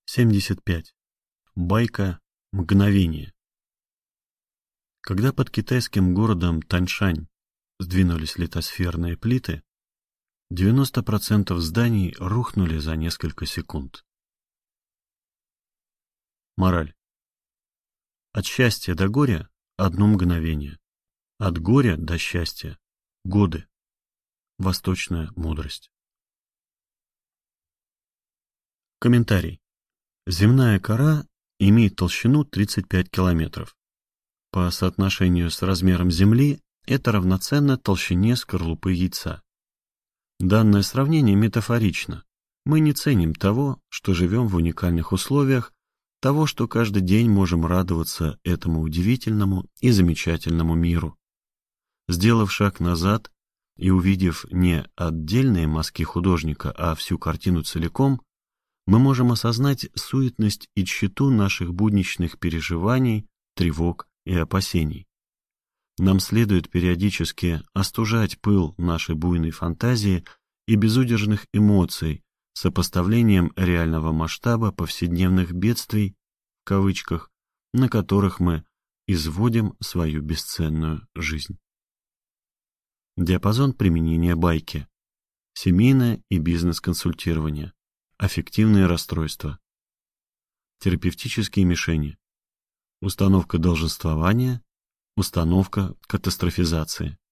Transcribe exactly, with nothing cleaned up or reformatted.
семьдесят пять. Байка «Мгновение». Когда под китайским городом Таньшань сдвинулись литосферные плиты, девяносто процентов зданий рухнули за несколько секунд. Мораль. От счастья до горя – одно мгновение. От горя до счастья – годы. Восточная мудрость. Комментарий. Земная кора имеет толщину тридцать пять километров. По соотношению с размером Земли это равноценно толщине скорлупы яйца. Данное сравнение метафорично. Мы не ценим того, что живем в уникальных условиях, того, что каждый день можем радоваться этому удивительному и замечательному миру. Сделав шаг назад и увидев не отдельные мазки художника, а всю картину целиком, мы можем осознать суетность и тщету наших будничных переживаний, тревог и опасений. Нам следует периодически остужать пыл нашей буйной фантазии и безудержных эмоций сопоставлением реального масштаба повседневных бедствий, в кавычках, на которых мы изводим свою бесценную жизнь. Диапазон применения байки. Семейное и бизнес-консультирование. Аффективные расстройства. Терапевтические мишени. Установка долженствования. Установка катастрофизации.